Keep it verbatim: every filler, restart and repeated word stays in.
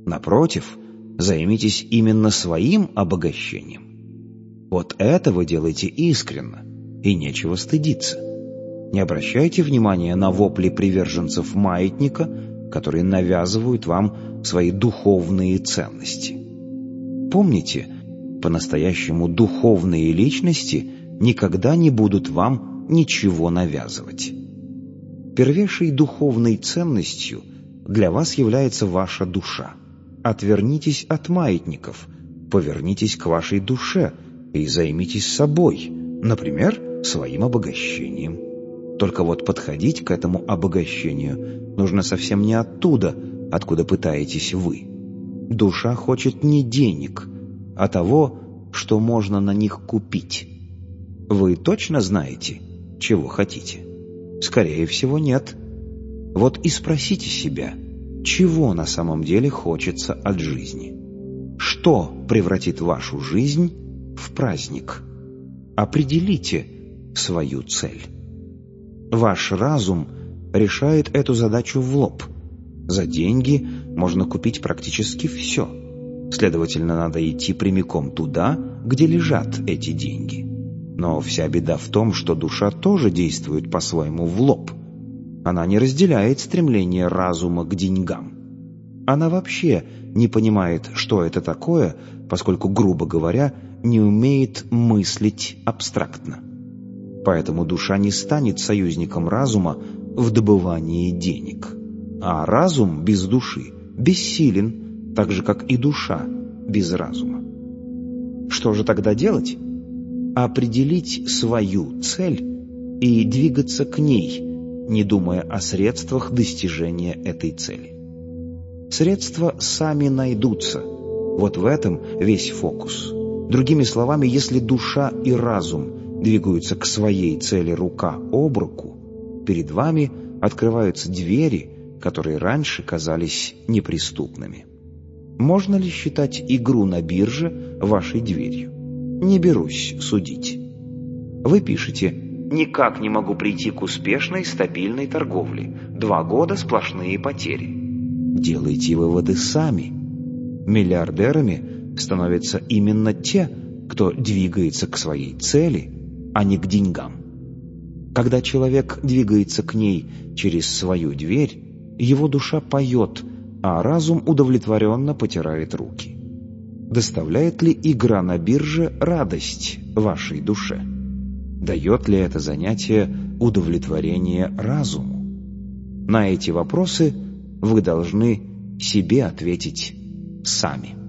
Напротив, займитесь именно своим обогащением. Вот это вы делаете искренно, и нечего стыдиться. Не обращайте внимания на вопли приверженцев маятника, которые навязывают вам свои духовные ценности. Помните, по-настоящему духовные личности никогда не будут вам ничего навязывать. Первейшей духовной ценностью для вас является ваша душа. Отвернитесь от маятников, повернитесь к вашей душе и займитесь собой, например, своим обогащением. Только вот подходить к этому обогащению нужно совсем не оттуда, откуда пытаетесь вы. Душа хочет не денег, а того, что можно на них купить. Вы точно знаете, чего хотите? Скорее всего, нет. Вот и спросите себя, чего на самом деле хочется от жизни? Что превратит вашу жизнь в праздник? Определите свою цель. Ваш разум решает эту задачу в лоб. За деньги можно купить практически все. Следовательно, надо идти прямиком туда, где лежат эти деньги. Но вся беда в том, что душа тоже действует по-своему в лоб. Она не разделяет стремление разума к деньгам. Она вообще не понимает, что это такое, поскольку, грубо говоря, не умеет мыслить абстрактно. Поэтому душа не станет союзником разума в добывании денег. А разум без души бессилен, так же, как и душа без разума. Что же тогда делать? Определить свою цель и двигаться к ней, не думая о средствах достижения этой цели. Средства сами найдутся. Вот в этом весь фокус. Другими словами, если душа и разум двигаются к своей цели рука об руку, перед вами открываются двери, которые раньше казались неприступными. Можно ли считать игру на бирже вашей дверью? Не берусь судить. Вы пишете: «Никак не могу прийти к успешной, стабильной торговле. Два года сплошные потери». Делайте выводы сами. Миллиардерами становятся именно те, кто двигается к своей цели, а не к деньгам. Когда человек двигается к ней через свою дверь, его душа поет, а разум удовлетворенно потирает руки. Доставляет ли игра на бирже радость вашей душе? Дает ли это занятие удовлетворение разуму? На эти вопросы вы должны себе ответить сами.